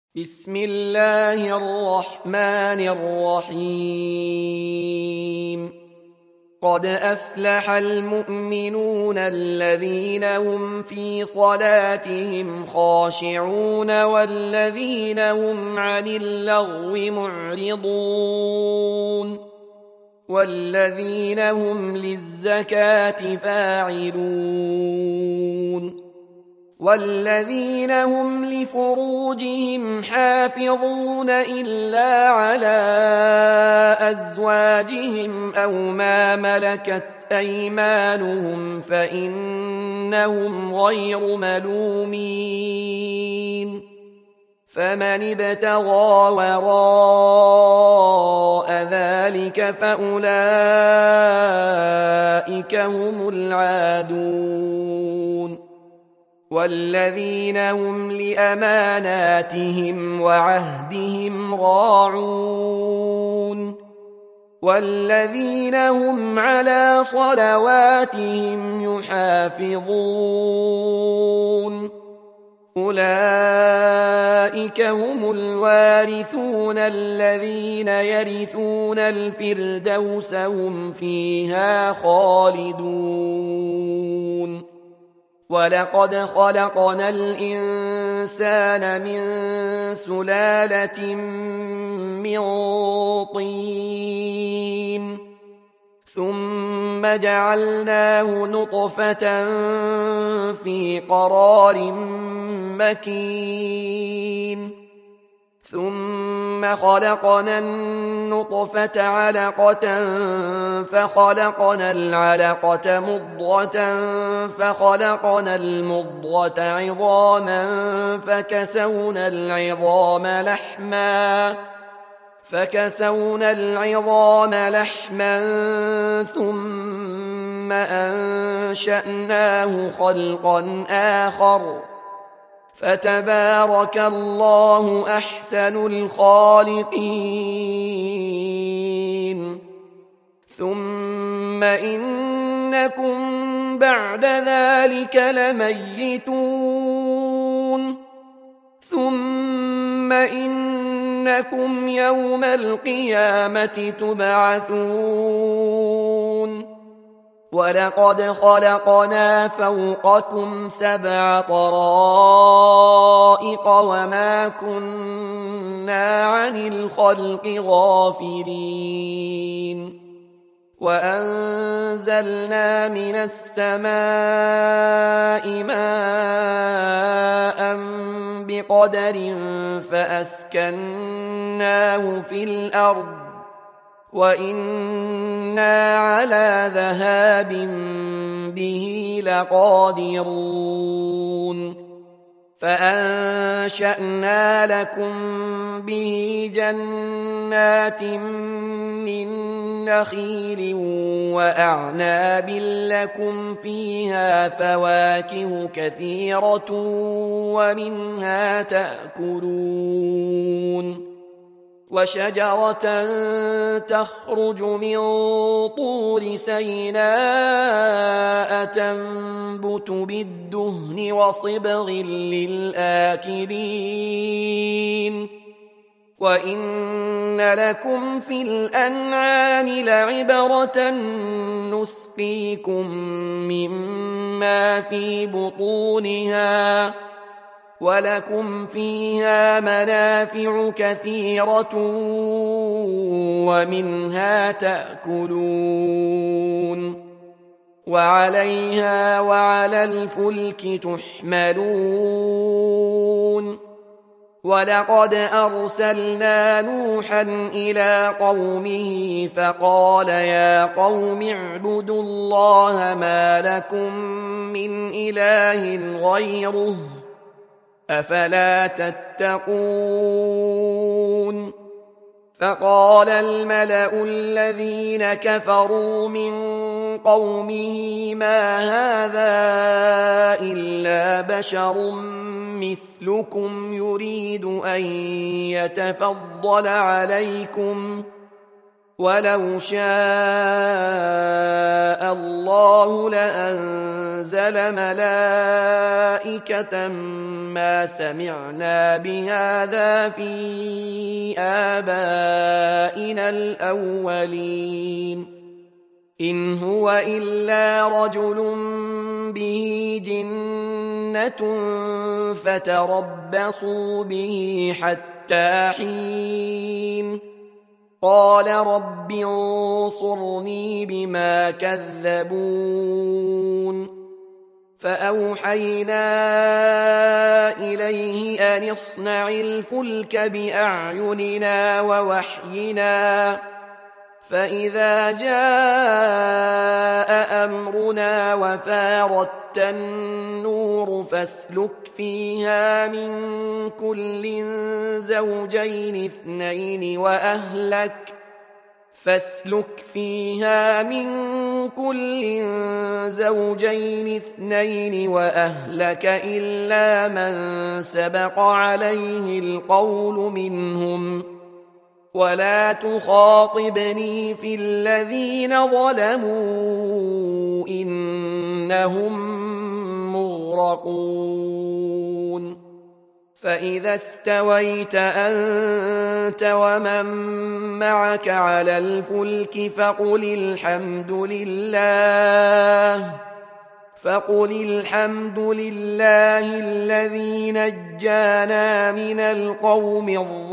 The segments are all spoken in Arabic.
بسم الله الرحمن الرحيم قد أفلح المؤمنون الذين هم في صلاتهم خاشعون والذين هم عن اللغو معرضون والذين هم للزكاة فاعلون والذين هم لفروجهم حافظون إلا على أزواجهم أو ما ملكت أيمانهم فإنهم غير ملومين فمن ابتغى وراء ذلك فأولئك هم العادون والذين هم لأماناتهم وعهدهم راعون والذين هم على صلواتهم يحافظون أولئك هم الوارثون الذين يرثون الفردوس هم فيها خالدون ولقد خلقنا الإنسان من سلالة من طين ثم جعلناه نطفة في قرار مكين ثم خلقنا النطفة علقة فخلقنا العلقة مضغة فخلقنا المضغة عظاما فكسونا العظام لحما ثم أنشأناه خلقا آخر فتبارك الله أحسن الخالقين ثم إنكم بعد ذلك لميتون ثم إنكم يوم القيامة تبعثون ولقد خلقنا فوقكم 7 طرائق وما كنا عن الخلق غافلين وأنزلنا من السماء ماء بقدر فأسكناه في الأرض وإنا على ذهاب به لقادرون فأنشأنا لكم به جنات من نخيل وأعناب لكم فيها فواكه كثيرة ومنها تأكلون وشجرة تخرج من طور سيناء تنبت بالدهن وصبغ للآكلين وإن لكم في الأنعام لعبرة نسقيكم مما في بطونها ولكم فيها منافع كثيرة ومنها تأكلون وعليها وعلى الفلك تحملون ولقد أرسلنا نوحا إلى قومه فقال يا قوم اعبدوا الله ما لكم من إله غيره أفلا تتقون فقال الملأ الذين كفروا من قومه ما هذا إلا بشر مثلكم يريد أن يتفضل عليكم ولو شاء الله لأنزل ملائكة ما سمعنا بهذا في آبائنا الأولين إن هو إلا رجل به جنة فتربصوا به حتى حين قال رب انصرني بما كذبون فأوحينا إليه أن اصنع الفلك بأعيننا ووحينا فإذا جاء أمرنا وفارت النور فاسلك فيها من كل زوجين اثنين وأهلك إلا من سبق عليه القول منهم ولا تخاطبني في الذين ظلموا إنهم مغرقون فإذا استويت أنت ومن معك على الفلك فقل الحمد لله الذي نجانا من القوم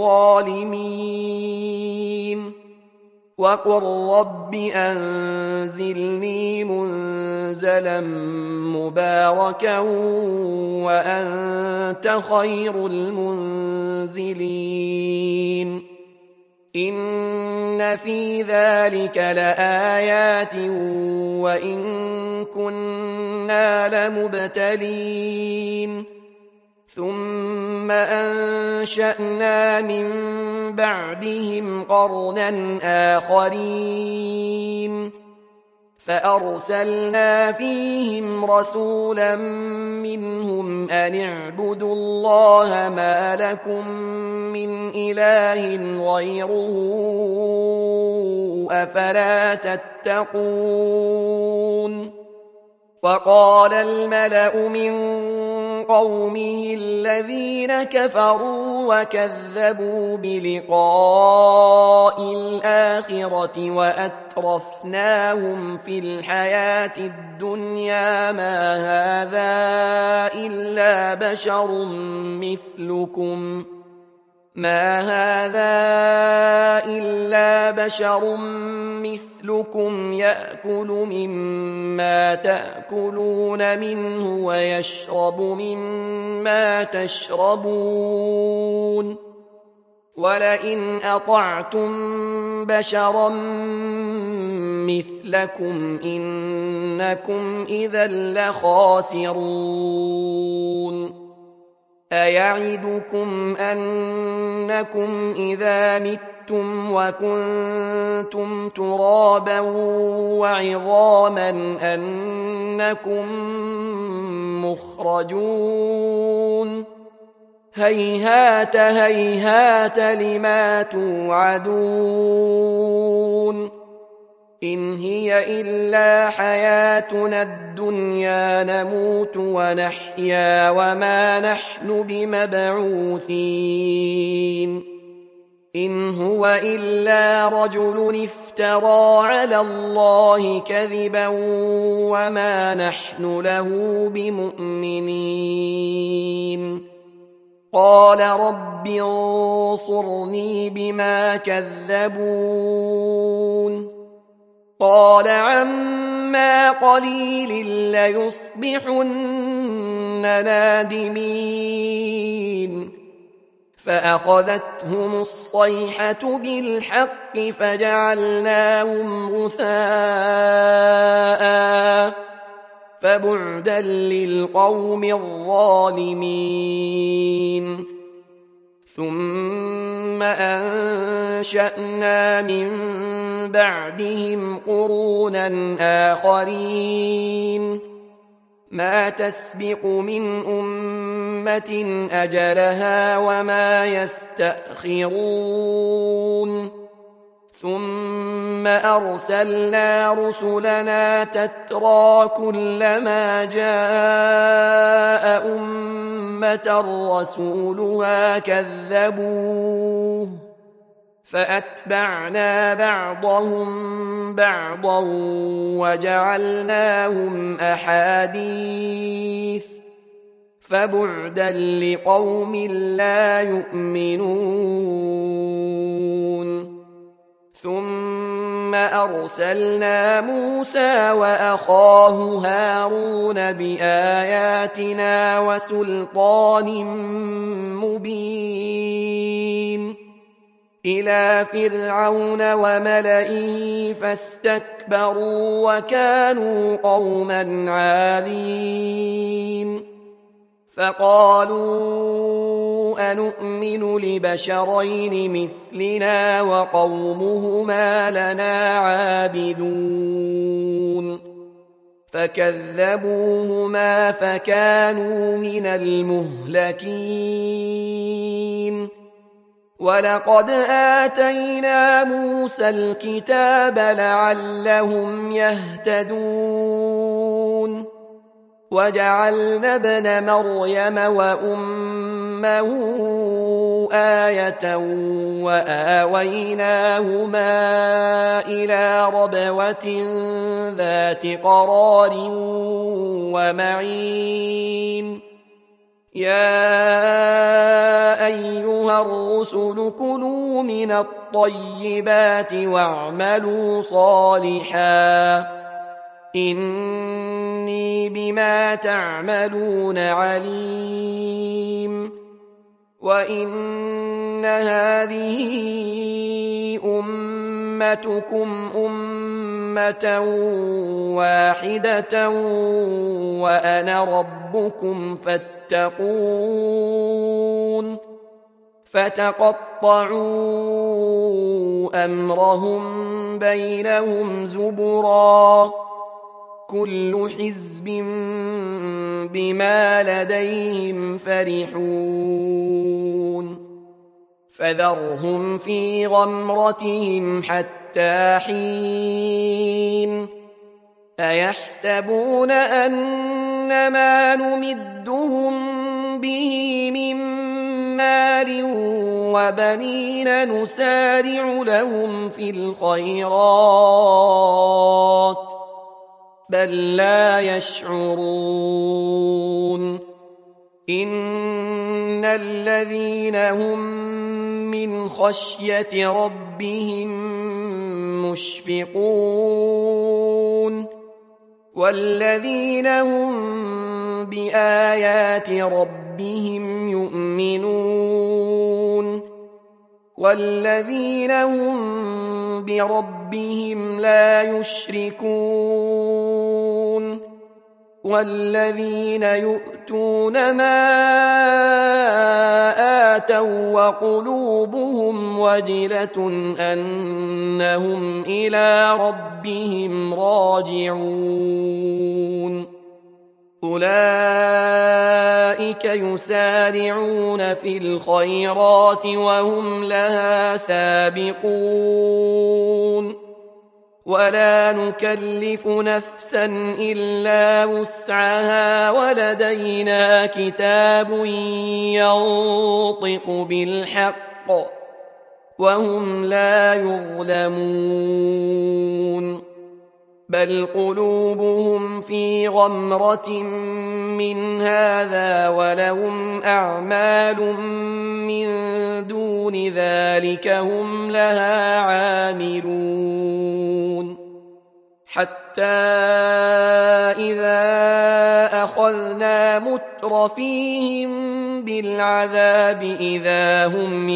الظالمين وقل رب أنزلني منزلا مباركا وأنت خير المنزلين إن في ذلك لآيات وإن كنا لمبتلين ثم أنشأنا من بعدهم قرنا آخرين فأرسلنا فيهم رسولا منهم أن اعبدوا الله ما لكم من إله غيره أفلا تتقون وقال الملأ من قومه الذين كفروا وكذبوا بلقاء الآخرة وأترفناهم في الحياة الدنيا ما هذا إلا بشر مثلكم يأكل مما تأكلون منه ويشرب مما تشربون ولئن أطعتم بشرا مثلكم إنكم إذا لخاسرون أيعدكم أنكم إذا متم وكنتم ترابا وعظاما أنكم مخرجون هيهات هيهات لما توعدون إن هي إلا حياتنا الدنيا نموت ونحيا وما نحن بمبعوثين إن هو إلا رجل افترى على الله كذبا وما نحن له بمؤمنين قال رب انصرني بما كذبون قال عما قليل ليصبحن نادمين فأخذتهم الصيحة بالحق فجعلناهم غثاء فبعدا للقوم الظالمين ثم أنشأنا من بعدهم قرونا آخرين ما تسبق من أمة أجلها وما يستأخرون ثم أرسلنا رسلنا تترى كلما جاء أمة رسولها كذبوه فأتبعنا بعضهم بعضا وجعلناهم أحاديث فبعدا لقوم لا يؤمنون ثم أرسلنا موسى وأخاه هارون بآياتنا وسلطان مبين إلى فرعون وملئه فاستكبروا وكانوا قوما عالين فقالوا أنؤمن لبشرين مثلنا وقومهما لنا عابدون فكذبوهما فكانوا من المهلكين ولقد آتينا موسى الكتاب لعلهم يهتدون وجعلنا ابن مريم وأمه آية وآويناهما إلى ربوة ذات قرار ومعين يا أيها الرسل كلوا من الطيبات واعملوا صالحا إني بما تعملون عليم وإن هذه أمتكم أمة واحدة وأنا ربكم فاتقون فتقطعوا أمرهم بينهم زبرا كل حزب بما لديهم فرحون فذرهم في غمرتهم حتى حين أيحسبون أن ما نمدهم به من مال وبنين نسارع لهم في الخيرات بل لا يشعرون إن الذين هم من خشية ربهم مشفقون والذين هم بآيات ربهم يؤمنون والذين هم بربهم لا يشركون والذين يؤتون ما آتوا وقلوبهم وجلة أنهم إلى ربهم راجعون أولئك يسارعون في الخيرات وهم لها سابقون ولا نكلف نفسا إلا وسعها ولدينا كتاب ينطق بالحق وهم لا يظلمون بل قلوبهم في غمرة من هذا ولهم أعمال من دون ذلك هم لها عاملون حتى إذا أخذنا مترفيهم بالعذاب إذا هم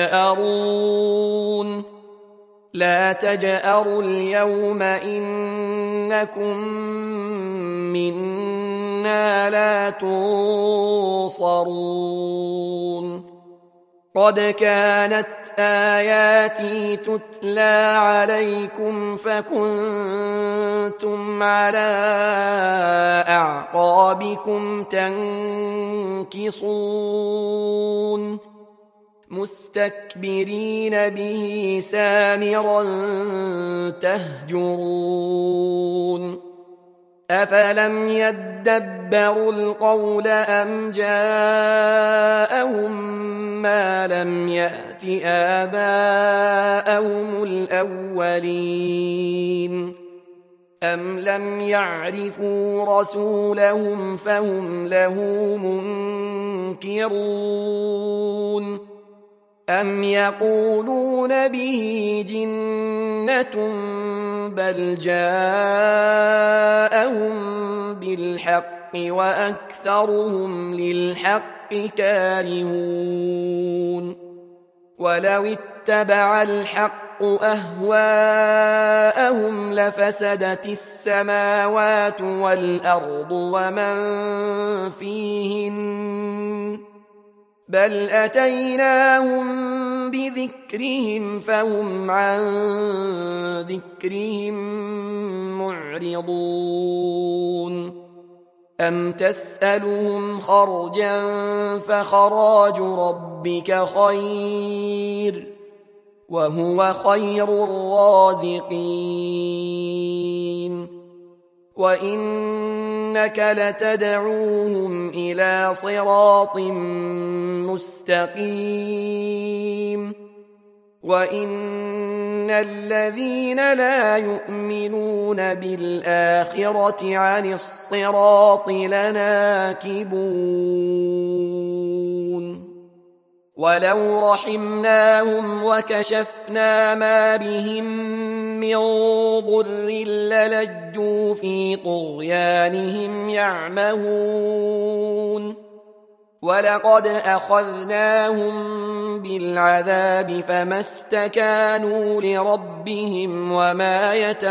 يجأرون لا تجأروا اليوم إنكم منا لا تنصرون قد كانت آياتي تتلى عليكم فكنتم على أعقابكم تنكصون مستكبرين به سامرا تهجرون أفلم يدبروا القول أم جاءهم ما لم يأت آباءهم الأولين أم لم يعرفوا رسولهم فهم له منكرون أم يقولون به جنة بل جاءهم بالحق وأكثرهم للحق كارهون ولو اتبع الحق أهواءهم لفسدت السماوات والأرض ومن فيهن بل أتيناهم بذكرهم فهم عن ذكرهم معرضون أم تسألهم خرجا فخراج ربك خير وهو خير الرازقين وإنك لتدعوهم إلى صراط مستقيم وإن الذين لا يؤمنون بالآخرة عن الصراط لناكبون ولو رحمناهم وكشفنا ما بهم من ضر للجوا في طغيانهم يعمهون ولقد أخذناهم بالعذاب فما استكانوا لربهم وما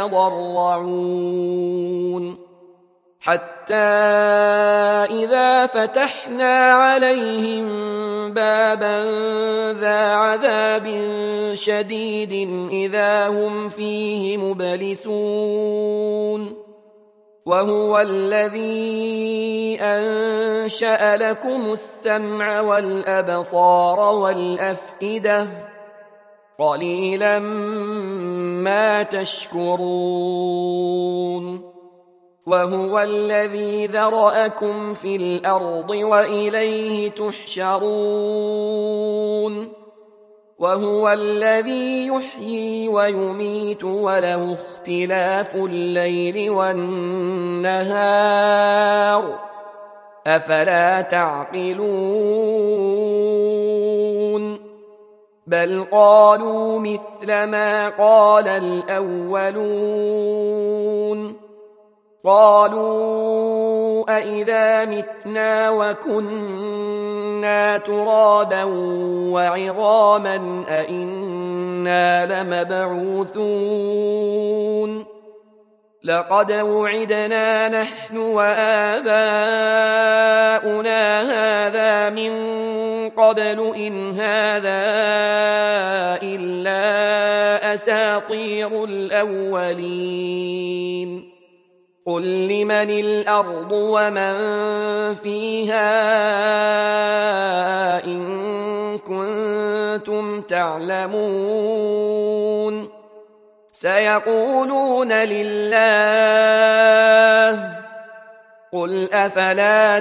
يتضرعون حتى إذا فتحنا عليهم بابا ذا عذاب شديد إذا هم فيه مبلسون وهو الذي أنشأ لكم السمع والأبصار والأفئدة قليلا ما تشكرون وهو الذي ذرأكم في الأرض وإليه تحشرون وهو الذي يحيي ويميت وله اختلاف الليل والنهار أفلا تعقلون بل قالوا مثل ما قال الأولون قالوا أئذا متنا وكنا ترابا وعظاما أئنا لمبعوثون لقد وعدنا نحن وآباؤنا هذا من قبل إن هذا إلا أساطير الأولين قل لمن الأرض ومن فيها إن كنتم تعلمون سيقولون لله قل أفلا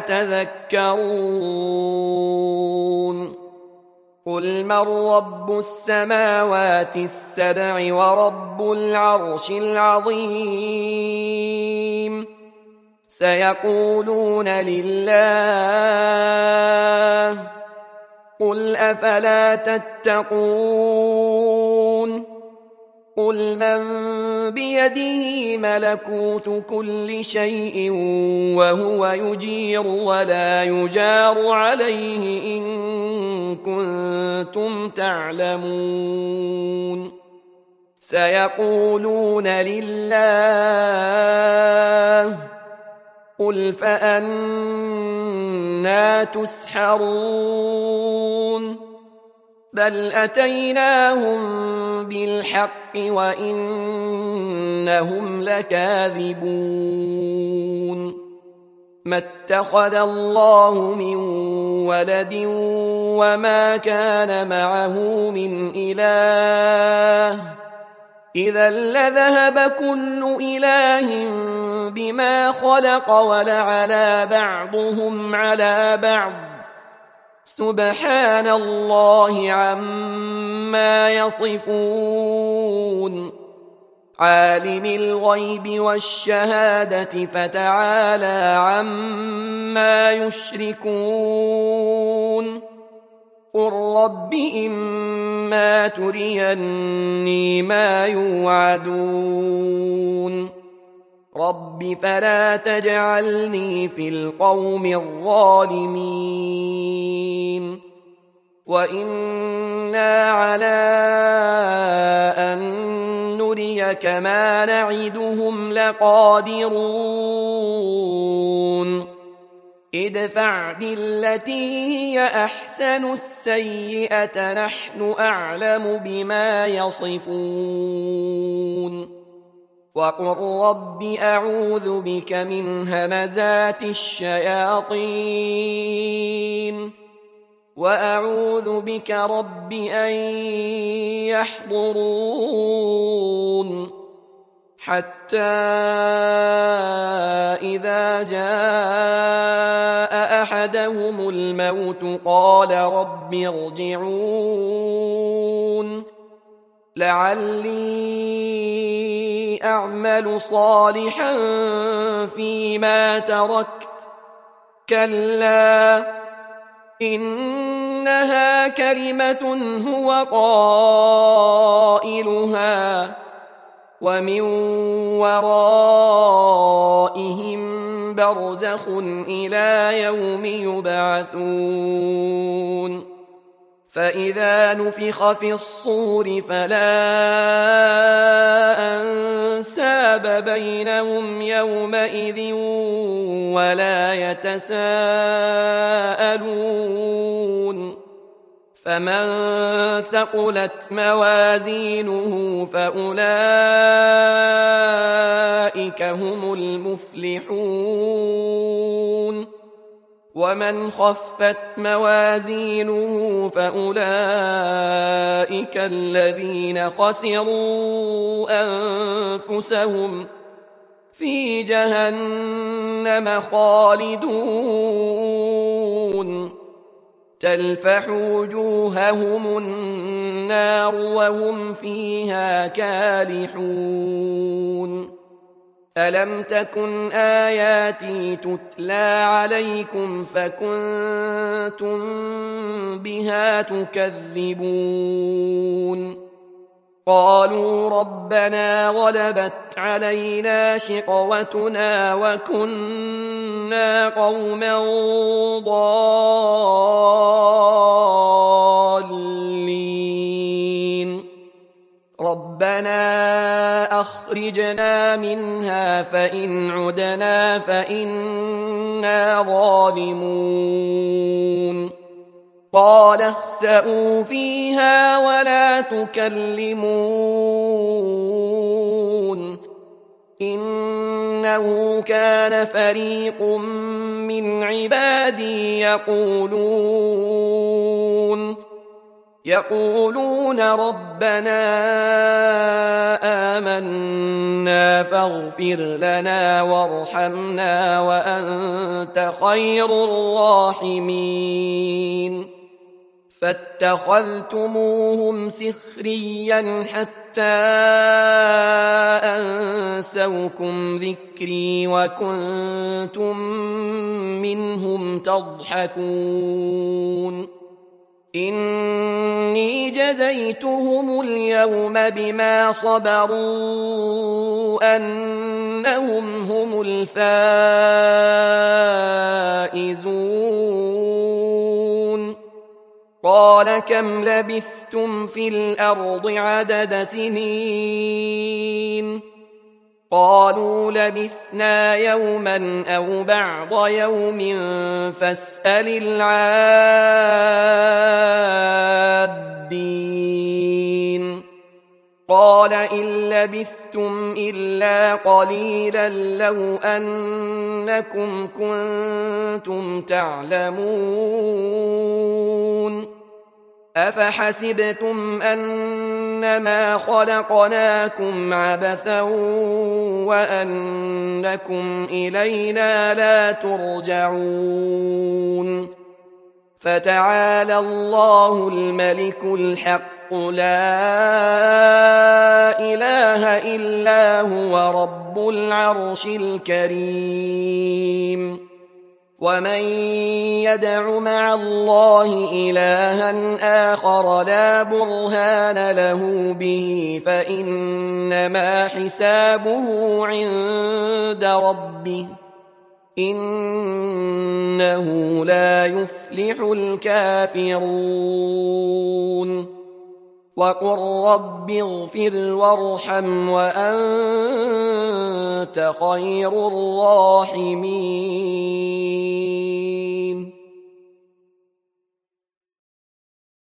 تذكرون قل من رب السماوات السبع ورب العرش العظيم سيقولون لله قل أفلا تتقون قل من بيده ملكوت كل شيء وهو يجير ولا يجار عليه إن كنتم تعلمون سيقولون لله قل فأنى تسحرون بل أتيناهم بالحق وإنهم لكاذبون ما اتخذ الله من ولد وما كان معه من إله إذا لذهب كل إله بما خلق ولعلى بعضهم على بعض سبحان الله عما يصفون عالم الغيب والشهادة فتعالى عما يشركون قل رب إما تريني ما يوعدون رب فلا تجعلني في القوم الظالمين وإنا على أن نريك ما نعدهم لقادرون ادفع بالتي هي أحسن السيئة نحن أعلم بما يصفون وقل رب أعوذ بك من همزات الشياطين وأعوذ بك رب أن يحضرون حتى إذا جاء أحدهم الموت قال رب ارجعون لعلي أعمل صالحا فيما تركت كلا إنها كلمة هو قائلها ومن ورائهم برزخ إلى يوم يبعثون فإذا نفخ في الصور فلا أنساب بينهم يومئذ ولا يتساءلون فمن ثقلت موازينه فأولئك هم المفلحون ومن خفت موازينه فأولئك الذين خسروا أنفسهم في جهنم خالدون تلفح وجوههم النار وهم فيها كالحون ألم تكن آياتي تتلى عليكم فكنتم بها تكذبون قالوا ربنا غلبت علينا شقوتنا وكنا قوما ضالين ربنا أخرجنا منها فإن عدنا فإنا ظالمون قال اخسئوا فيها ولا تكلمون إنه كان فريق من عبادي يقولون ربنا آمنا فاغفر لنا وارحمنا وأنت خير الراحمين فاتخذتموهم سخريا حتى أنسوكم ذكري وكنتم منهم تضحكون إني جزيتهم اليوم بما صبروا أنهم هم الفائزون قال كم لبثتم في الأرض عدد سنين قالوا لبثنا يوما أو بعض يوم فاسأل العادين قال إن لبثتم إلا قليلا لو أنكم كنتم تعلمون أفحسبتم أنما خلقناكم عبثا وأنكم إلينا لا ترجعون فتعالى الله الملك الحق لا إله إلا هو رب العرش الكريم ومن يدع مع الله إلها آخر لا برهان له به فإنما حسابه عند ربه إنه لا يفلح الكافرون وقل رب اغفر وارحم وأنت خير الراحمين